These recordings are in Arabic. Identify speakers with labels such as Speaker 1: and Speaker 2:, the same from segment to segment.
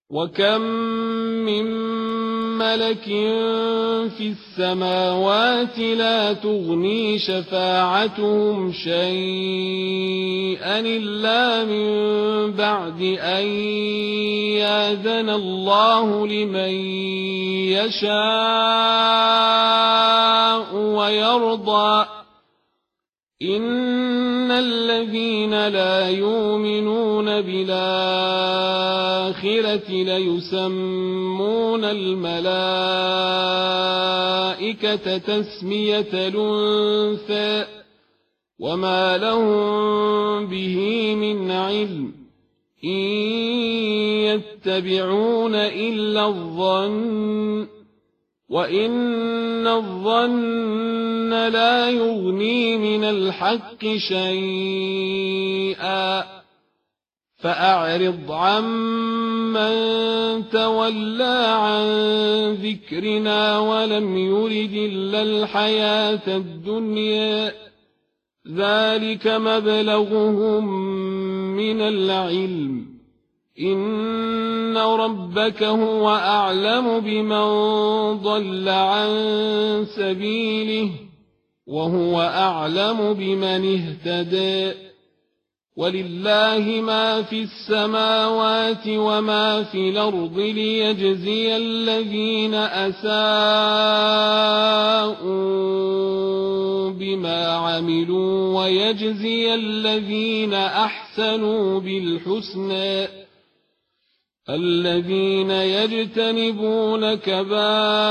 Speaker 1: وكم من ملك في السماوات لا تغني شفاعتهم شيئا إلا من بعد أن يأذن الله لمن يشاء ويرضى إن الذين لا يؤمنون بالآخرة ليسمون الملائكة تسمية الأنثى وما لهم به من علم إن يتبعون إلا الظن وإن الظن لا يغني من الحق شيئا فأعرض عمن تولى عن ذكرنا ولم يرد إلا الحياة الدنيا ذلك مبلغهم من العلم إن ربك هو أعلم بمن ضل عن سبيله وهو أعلم بمن اهتدى ولله ما في السماوات وما في الأرض ليجزي الذين أساءوا بما عملوا ويجزي الذين أحسنوا بالحسنى الذين يجتنبون كبائر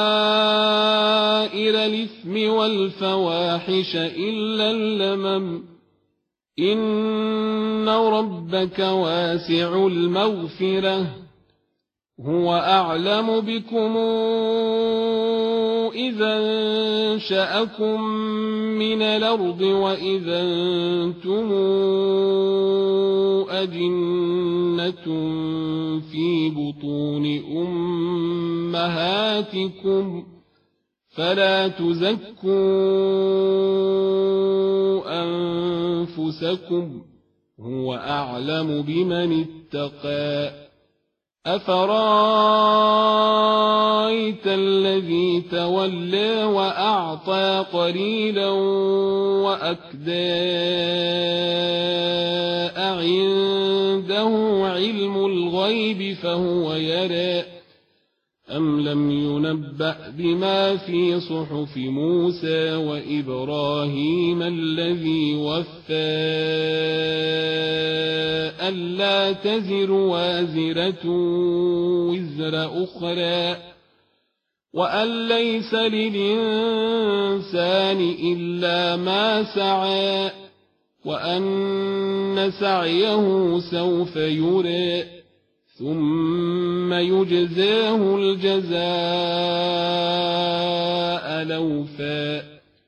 Speaker 1: الإثم والفواحش إلا اللمم إن ربك واسع المغفرة هو أعلم بكم إذا انشأكم من الأرض وإذا أنتم أجنة في بطون أمهاتكم فلا تزكوا أنفسكم هو أعلم بمن اتقى أفرأيت الذي تولى وأعطى قليلا وأكدى أعنده علم الغيب فهو يرى أم لم ينبأ بما في صحف موسى وإبراهيم الذي وفى ألا تزر وازرة وزر أخرى وأن ليس للإنسان إلا ما سعى وأن سعيه سوف يرى ثم يجزاه الجزاء الأوفى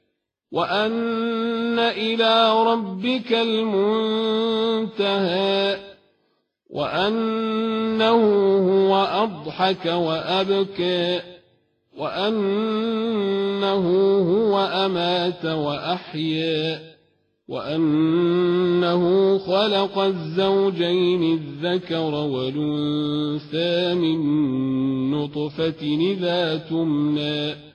Speaker 1: وأن إلى ربك المنتهى وأنه هو أضحك وأبكى وأنه هو أمات وأحيا وأنه خلق الزوجين الذكر والأنثى من نطفة إذا تمنى